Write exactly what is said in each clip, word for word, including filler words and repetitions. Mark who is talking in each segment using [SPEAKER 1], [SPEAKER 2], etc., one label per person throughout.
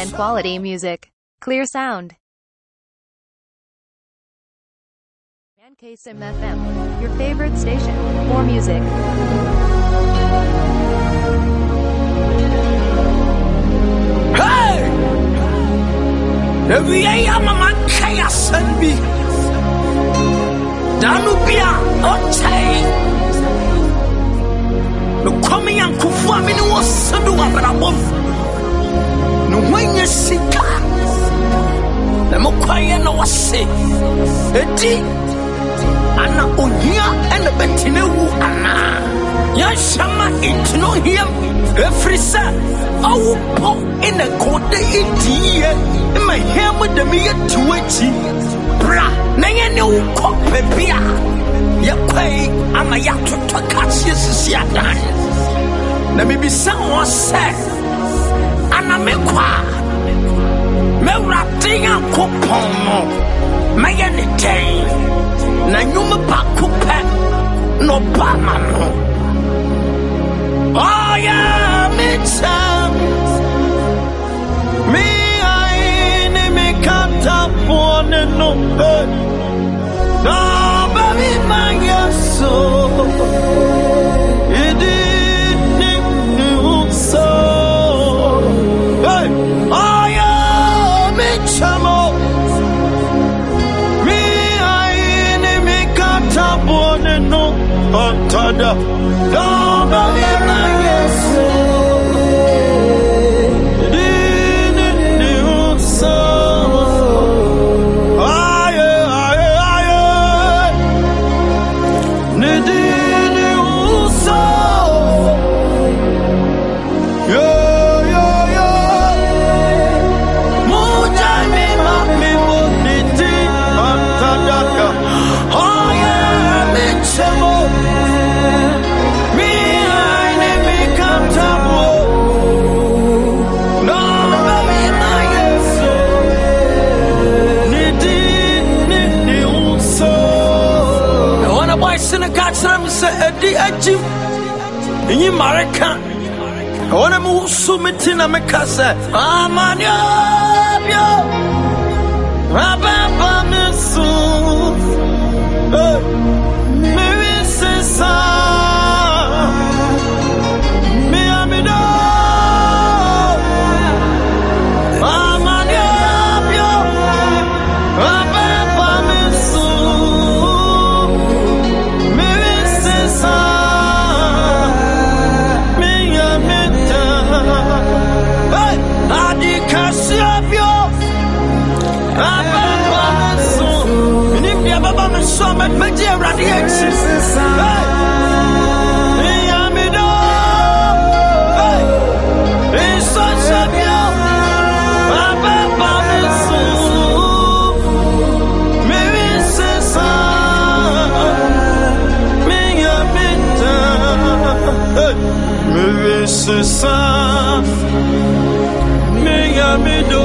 [SPEAKER 1] and quality music. Clear sound. Mankasim F M, your favorite station. More music.
[SPEAKER 2] Hey! Every day I'm a man, Kaya Sanbi. Danubia, Otay. No coming and Kufami was Sadua, but above. No when you see car. The Mokwaya no was sick. Eti. Anna Unia and the Betinu Anna. Yashama intino him. Every son. I will pop in a quarter idiot. In my hair with the mere twitchy. Bra, Naya no cock pepia. Yakway, I'm a yacht to catch yes, Yadan. Let me be someone said. Anna Mequa. Merating a coupon. My anything. Nayuma Bakupe. No Bamano. Oh, yeah, Mitcham. Me, I me can't up one and no good. No, baby, my soul. It didn't so. Hey, oh, yeah, Mitcham. Me, I me can't up one and no good. No, baby, my soul. Edi Ajim in America. I want to move summit in America. Amanya, Rabba Misu, Mary Sessa, Miamido, Amanya, Rabba Misu. So much better radiation. Hey, Miamido. Hey, it's such a beautiful. Papa, Papa, so. Maybe it's a Miamido. Maybe it's a Miamido.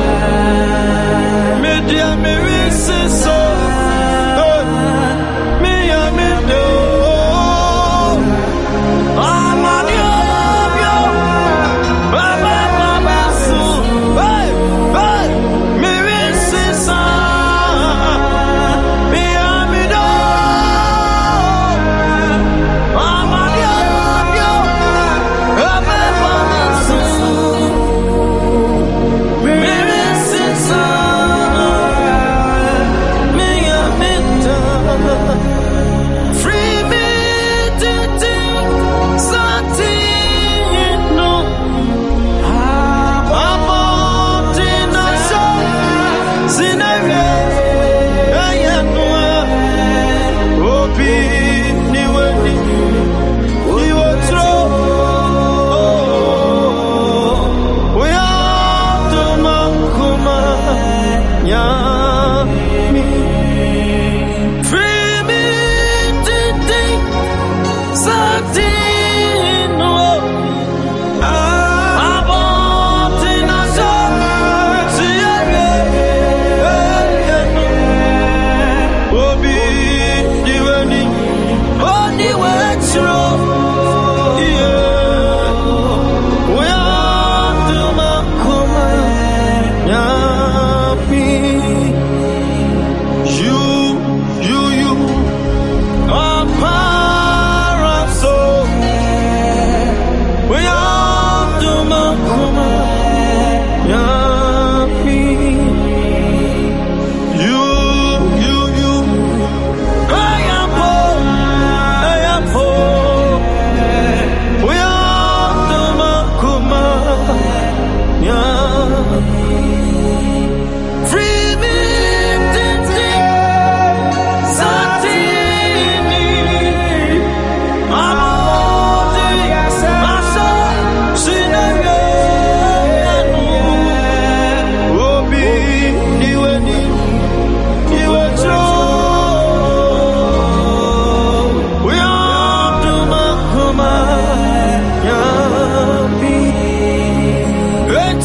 [SPEAKER 2] Media, maybe it's a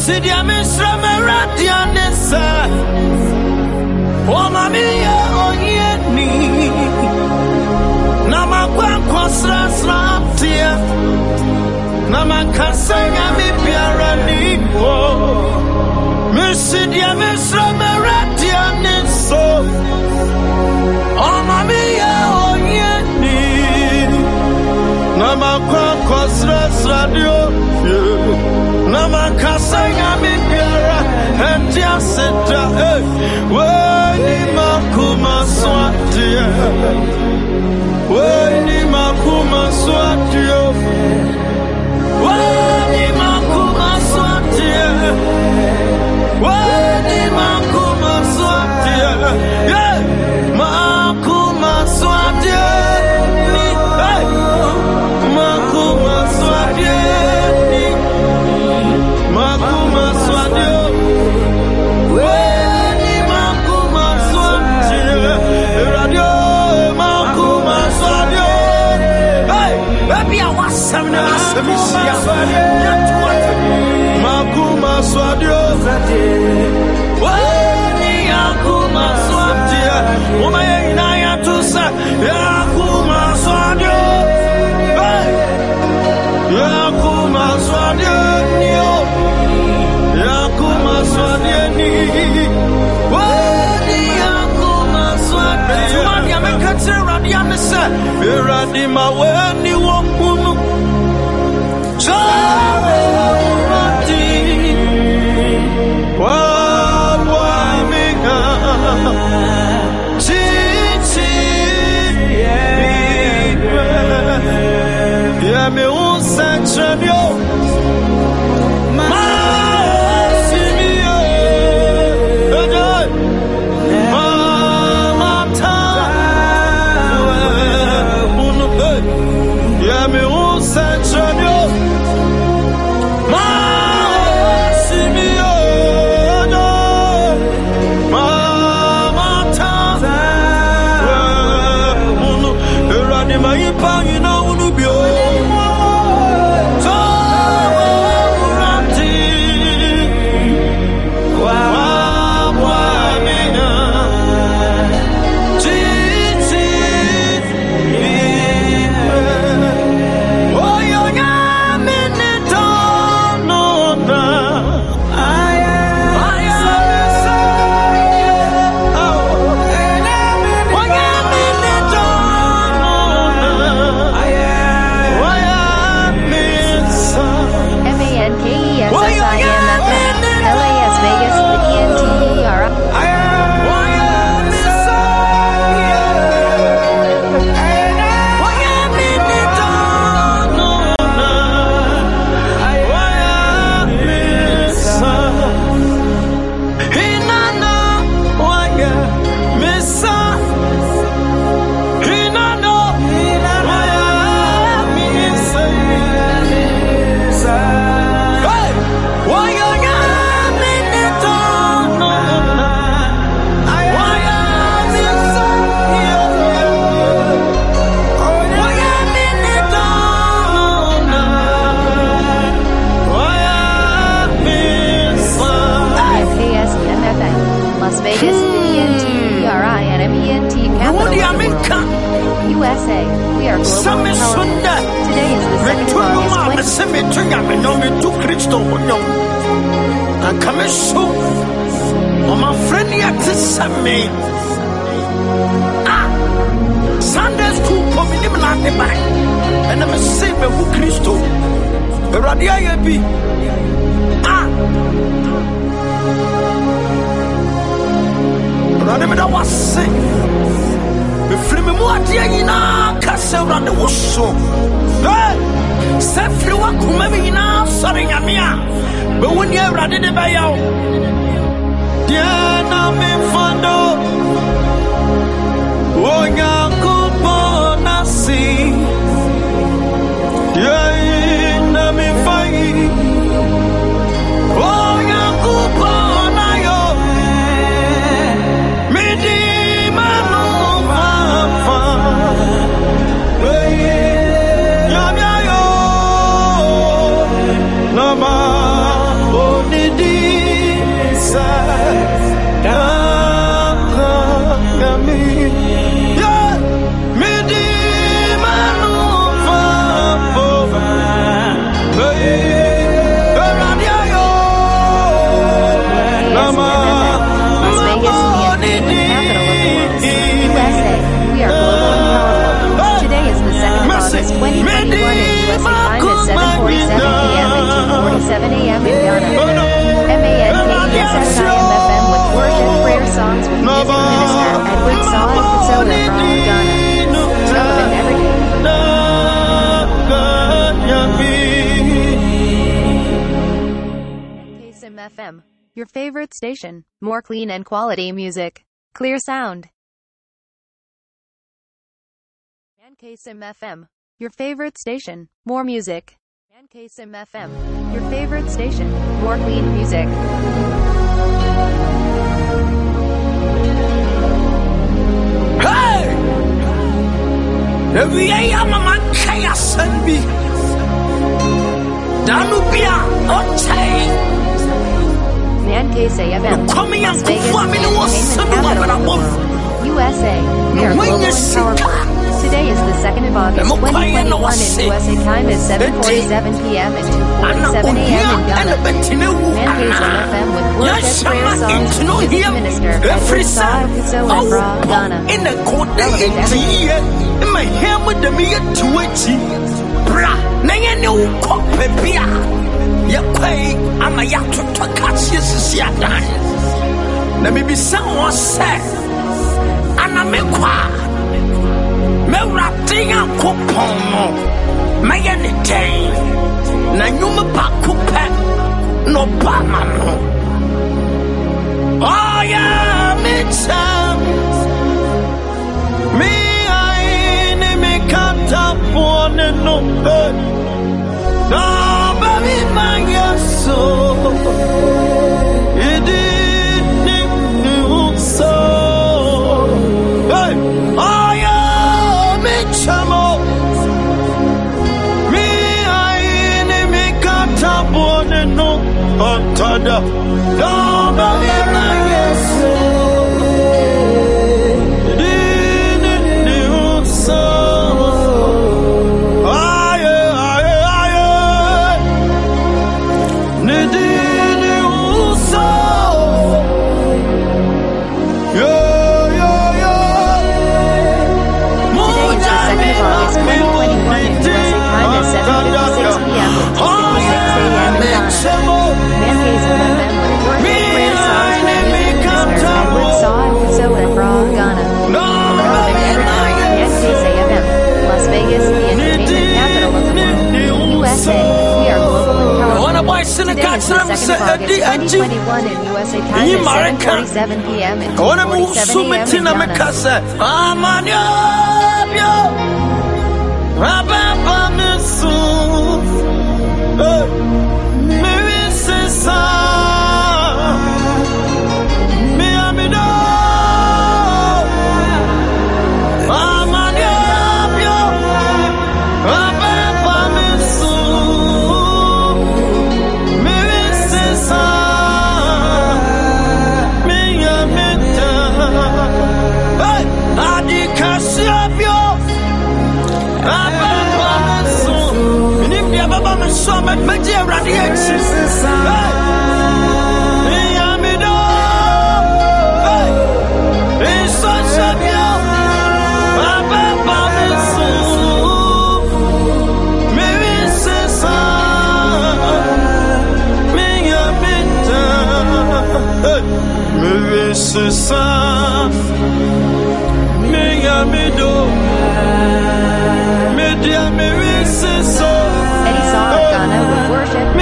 [SPEAKER 2] Sidia Misra Meradianesa. Oh, Mamia, oh, Yeni. Namakwan Kwasra Slaptia. Namakasanga mi piarani. Sidia Misra Meradianesa. Oh, Mamia, oh, Yeni. Namakwan Kwasra Sladio. Namakasanga mi piara. And just sit down. When Makuma Swatia. When Makuma Swatia. When Makuma Swatia. When Makuma Swatia. Yeah. Makuma Swatia. Hey. Makuma Swatia. Makuma Swatia. Makuma Swadio, Wani Yakuma Swadia, Umayana Yatusa, Yakuma Swadio, Yakuma Swadio, Yakuma Swadio, Wani Yakuma Swadia, Wani Yakatse Radianesa, Radima, Wani Wakunu.
[SPEAKER 1] U S A, we are global television. Today is the second of August twenty.
[SPEAKER 2] Sunday school coming in the back, and I'm a saint of Christo. Radia be ah. Radimida was sick. If me more dear ina kase rade woso. Hey, sefri wa kuma me ina sori nyamia. Be woni awrade de ba yawo. Dia na me fando. Onya kuponasi. Dia na me fai. Onya kuponayo. Me di manu papa. Nyamia yo. Nama onidi.
[SPEAKER 3] seven a m in Ghana. M A N K E S S I M F M with worship prayer songs with music minister Edward Saw and Kasola from Ghana. Relevant every day. K S I M F M, your favorite station. More clean and quality music. Clear sound. And K S I M F M, your favorite station. More music. And K S I M F M, your favorite station. More clean music.
[SPEAKER 2] Hey! Every day I'm a man, chaos and be. Danubia, Otay.
[SPEAKER 3] Man K S I M F M, Las Vegas, entertainment capital of the world. U S A, we are global and powerful. Today is the second of August, twenty twenty-one, and U S A time is seven forty-seven p m and two forty-seven a m in Ghana. Man K S I M F M with worship prayer songs with music minister Edward Saw and Kasola from Ghana. Relevant every day.
[SPEAKER 2] My hair with the mere twitchy. Bra, Nayano Copia. Yakway, I'm a yacht to catch his yadan. Let me be someone said, and I'm a qua. Me rapping a coupon, my anything. Na you me back coupe, no bamano. Oh yeah, me cham. Me I me can't up one and no good. No, baby, my yes so. It didn't so. Hey, oh yeah. Chamo, me I me kata bone no antada, don't believe my yes. Didn't you so? Aye, aye, aye. Didn't you so? Yeah.
[SPEAKER 3] August twenty twenty-one and U S A time is seven fifty-six p m with two fifty-six a m in Ghana. Man K S I M F M with worship prayer songs with music minister Edward Saw and Kasola from Ghana. Relevant every day. Man K S I M F, Las Vegas, the entertainment capital of the world. U S A, we are global and powerful. Today is the second of August twenty twenty-one and U S A time is seven forty-seven p m and two forty-seven a m in Ghana.
[SPEAKER 2] Rabba Misu, Mary Sisa, Miamido, Amaniabio, Rabba Misu, Mary Sisa, Miamita, Adi Cassiabio. So much material radiation. Hey, Amido. Hey, it's such a beaut. Papa, Papa, so. Maybe it's a me, Amido. Maybe it's a me, Amido. Media, maybe it's a
[SPEAKER 3] Eddie Saw of Ghana with worship.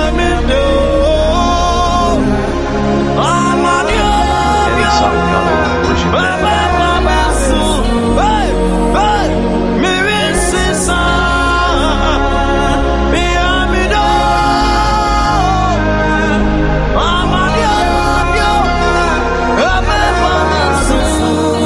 [SPEAKER 4] Eddie Saw of Ghana with worship.
[SPEAKER 2] Hey,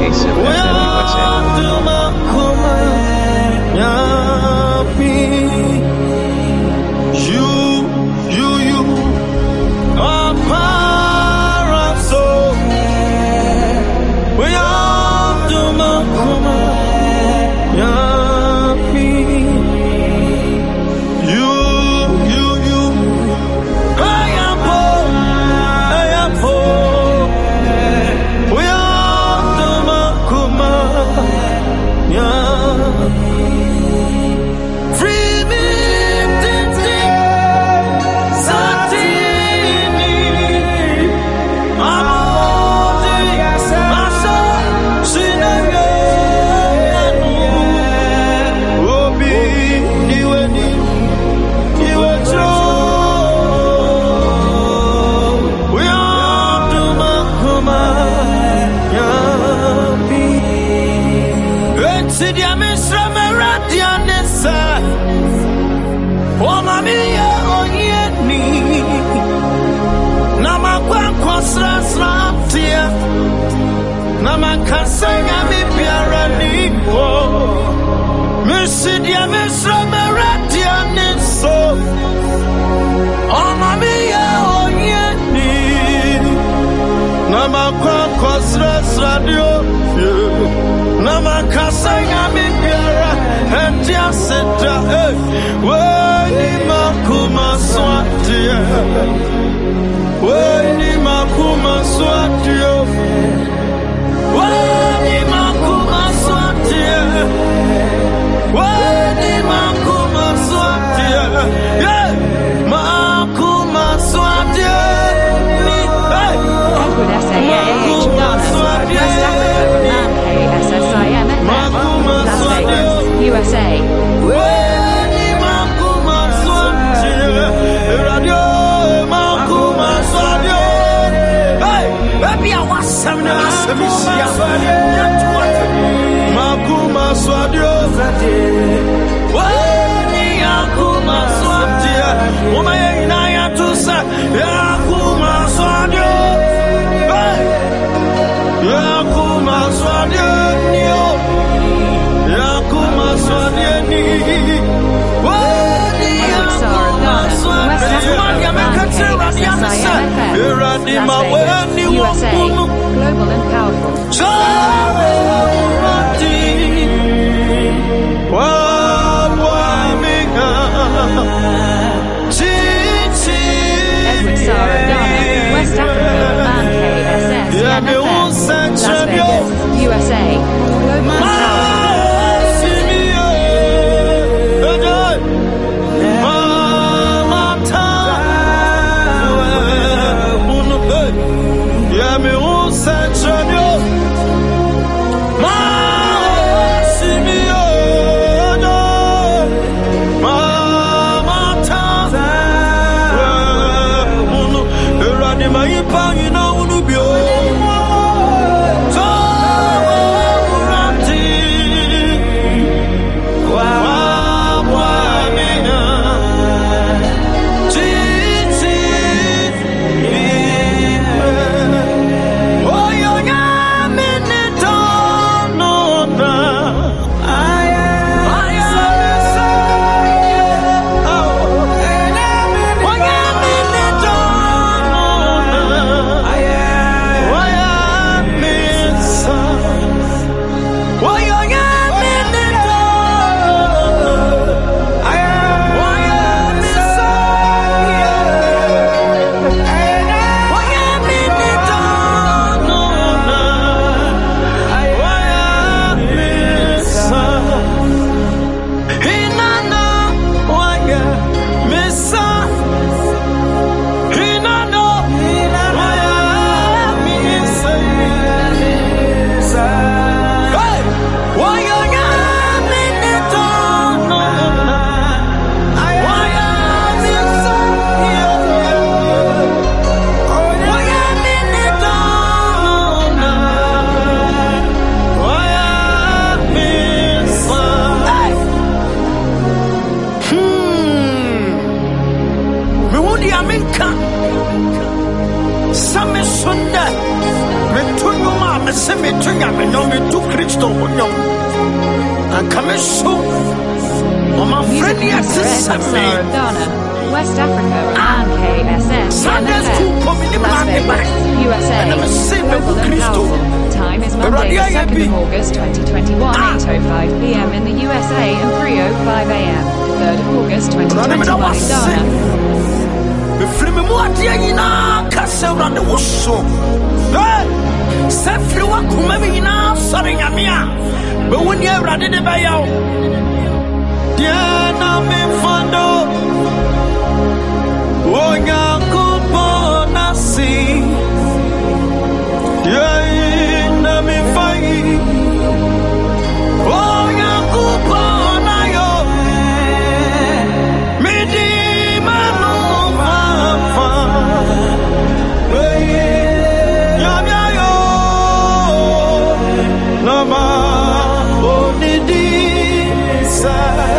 [SPEAKER 4] Sim F M U S A.
[SPEAKER 2] You, you, you are parasol. We are to Makuma. You, you, you. I am poor. I am poor. We are to Makuma. Free me, Titi. Satini. Amoti. Masa. Sinaga. Obi. Niwe ni. Niwe jo. We are to Makuma. Yapi. Etsi dia misra meradia nesa. Oma miya onyeni. Nama kwa kwa sra sra tia. Nama kasanya mi biara nipo. Misi dia misra meradia nesa. Oma miya onyeni. Nama kwa kwa sra sra dio. Nama kasanya mi biara. Entia seta. Weni makuma swatia. Weni makuma swatia. Weni makuma swatia. Weni makuma swatia. Yeah, makuma swatia. Hey,
[SPEAKER 3] Edward S A A H Ghana, West Africa, Roman K S S I M F M, Las Vegas, U S A.
[SPEAKER 2] weni makuma swatia. Radio makuma swatia. Hey, baby, I want some of this. Makuma swatia. Weni yakuma swatia. Uma ina ya tusa yakuma swatia. Hey, yakuma swatia niyo. Yakuma swatia ni. Weni
[SPEAKER 3] Edward Sara
[SPEAKER 2] yakuma
[SPEAKER 3] Ghana, West
[SPEAKER 2] swatia.
[SPEAKER 3] Africa, Roman K S S I M F M, Las Vegas, U S A. Global and powerful. Edward Sara Ghana, West Africa, Roman K S S I M F M, Las Vegas, U S A. Global and powerful.
[SPEAKER 2] se me tunga me no me tu Kristo wonyom. Ankame so. Mama friendly access me.
[SPEAKER 3] Ghana, West Africa, and K S S,
[SPEAKER 2] Sunday school coming in
[SPEAKER 3] Las
[SPEAKER 2] my back.
[SPEAKER 3] Vegas, U S A,
[SPEAKER 2] And I'm a sinner
[SPEAKER 3] global
[SPEAKER 2] for
[SPEAKER 3] and
[SPEAKER 2] Christo.
[SPEAKER 3] powerful. Time is Monday, the second of August, twenty twenty-one, eight oh five p m in the U S A and three oh five a m third of August, twenty twenty-one in Ghana.
[SPEAKER 2] Me frame mo adia nyina ka se wrade wo so. Eh! Se firi wa kuma me nyina sori nyame a. Be woni awrade de ba yawo. Dia na me fando. Onya kupo nasi. Dia na me fai. Onya kupo na yo. Me di manu papa. Hey, yam ya yo. Nama onidi sa.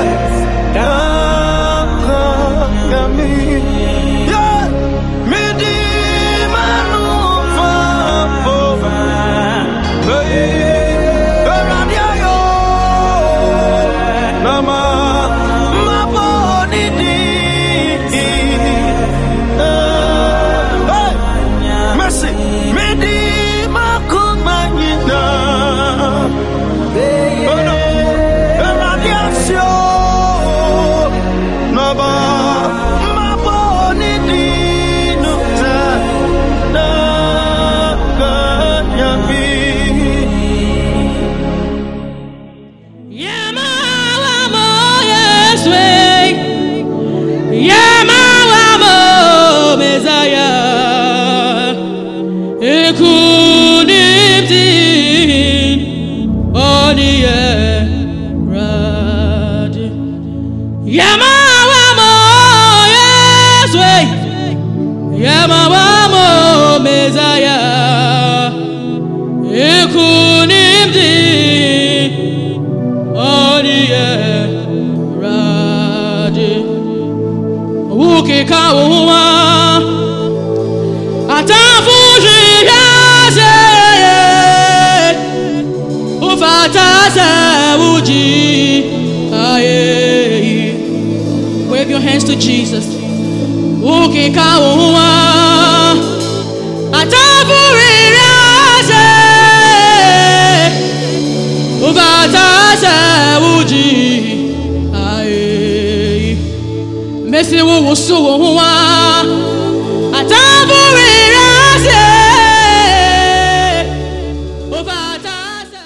[SPEAKER 5] Wave your hands to Jesus. Uke kawa atafuriraze uvatase uji aye mesi wo wusu wo atafuriraze uvatase.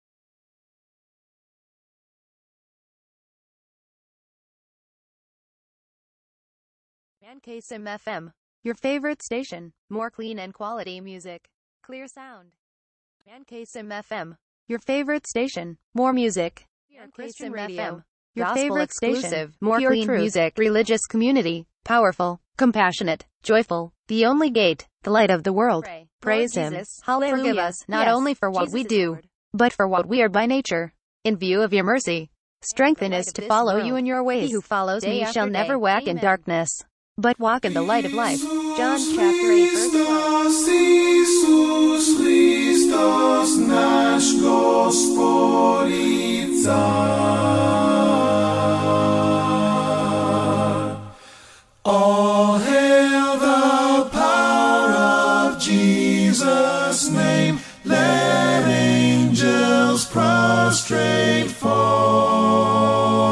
[SPEAKER 3] K S I M F M, your favorite station, more clean and quality music, clear sound. K S I M F M, your favorite station, more music, Christian radio, your favorite station, more clean music, religious community, powerful, compassionate, joyful, the only gate, the light of the world. Pray. Praise Him. Hallelujah. Forgive us, not yes. only for what Jesus we do, Lord, but for what we are by nature. In view of your mercy, strengthen us to follow world. You in your ways. He who follows day me shall day. Never walk Amen. In darkness, but walk in the light of life. John chapter eight verse twelve.
[SPEAKER 6] Isus Hristos nasz Gospod i Car. All hail the power of Jesus' name. Let angels prostrate fall.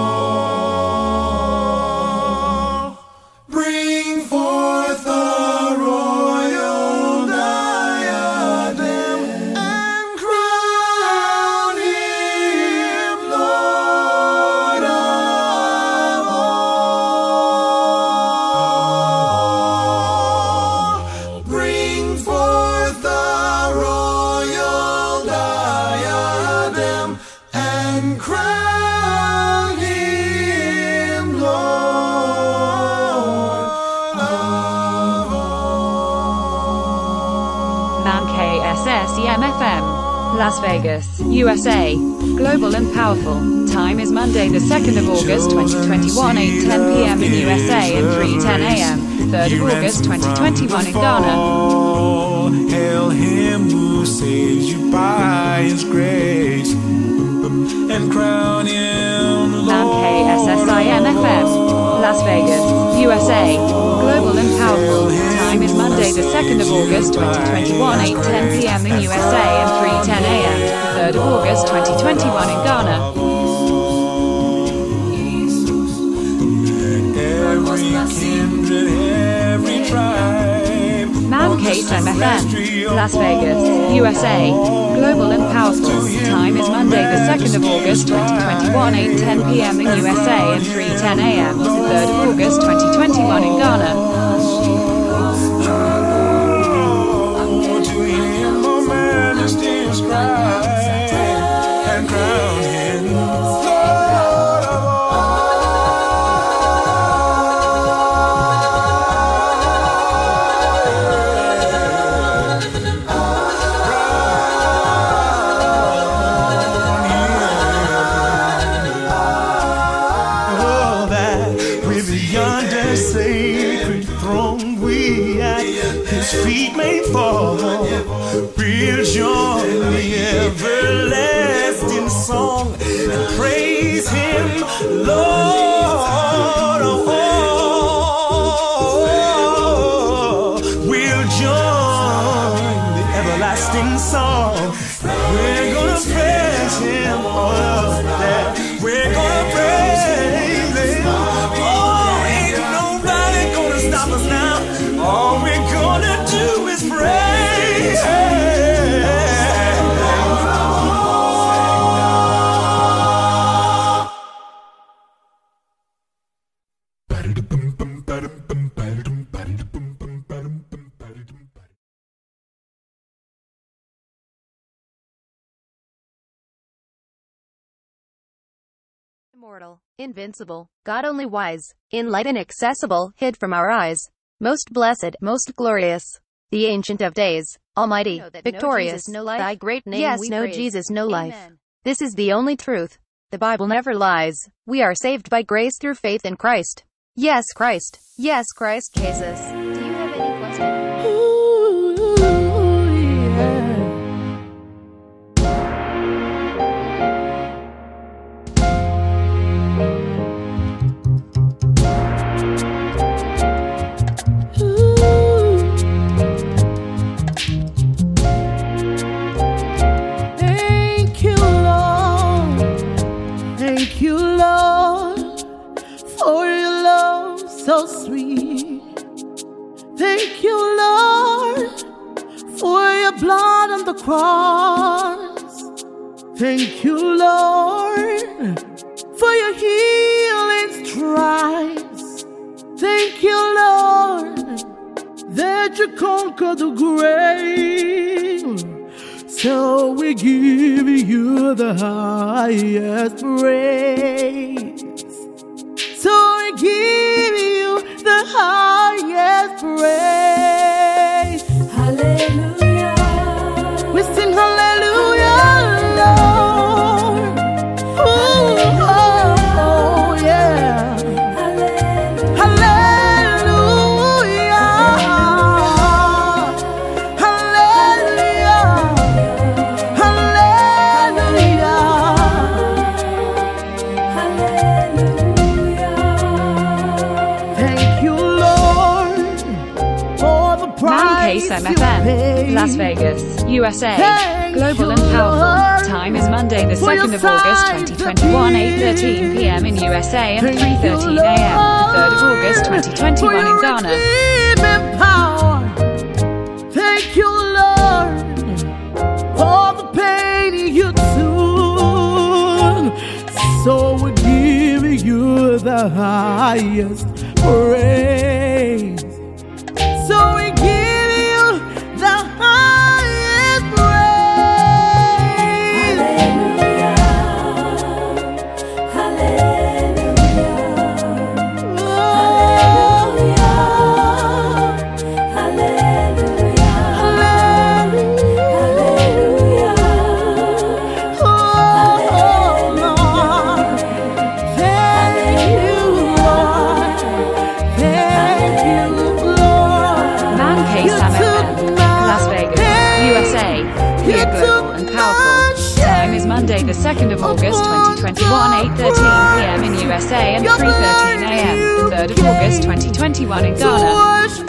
[SPEAKER 3] F M, Las Vegas, U S A, global and powerful. Time is Monday the second of August twenty twenty-one, eight ten p m in U S A and three ten a m third of August twenty twenty-one in Ghana.
[SPEAKER 6] Hail Him who saves you by
[SPEAKER 7] Las Vegas, U S A. Global and powerful. Time is Monday the second of August twenty twenty-one, eight ten p m in U S A and three ten a m the third of August twenty twenty-one in Ghana. Man Case M F M, Las Vegas, U S A. Global and powerful. Time is Monday the second of August twenty twenty-one, eight ten p m in U S A and three ten a m the third of August twenty twenty-one in Ghana.
[SPEAKER 6] We'll join the everlasting song and praise Him, Lord. Oh, we'll join the everlasting song. We're gonna praise Him, oh, yeah. We're gonna praise Him. Oh, ain't nobody gonna stop us now. All we're gonna do is praise.
[SPEAKER 3] Immortal, invincible, God only wise, in light inaccessible, hid from our eyes, most blessed, most glorious, the Ancient of Days, Almighty, victorious, no life, thy great name yes, we no praise. Jesus, no Amen. Life. This is the only truth. The Bible never lies. We are saved by grace through faith in Christ. Yes, Christ. Yes, Christ Jesus. Do you have any questions? Ooh, yeah.
[SPEAKER 8] So sweet. Thank you, Lord, for your blood on the cross. Thank you, Lord, for your healing stripes. Thank you, Lord, that you conquered the grave. So we give you the highest praise. So we give you the highest praise. Hallelujah. We sing hallelujah, Lord. Ooh, oh, oh, yeah. Hallelujah. Hallelujah. Hallelujah.
[SPEAKER 7] Man Case M F M, Las Vegas, U S A. Global and powerful. Time is Monday the second of August twenty twenty-one, eight thirteen p m in U S A and three thirteen a m the third of August twenty twenty-one in Ghana.
[SPEAKER 8] Thank you, Lord, for the pain you took. So we give you the highest praise. So we give you the highest praise. Hallelujah. Hallelujah. Oh. Hallelujah. Hallelujah. Hallelujah. Oh, Lord. Thank you, Lord.
[SPEAKER 7] the second of August twenty twenty-one, eight thirteen p m in U S A and three thirteen a m The third of August twenty twenty-one in Ghana.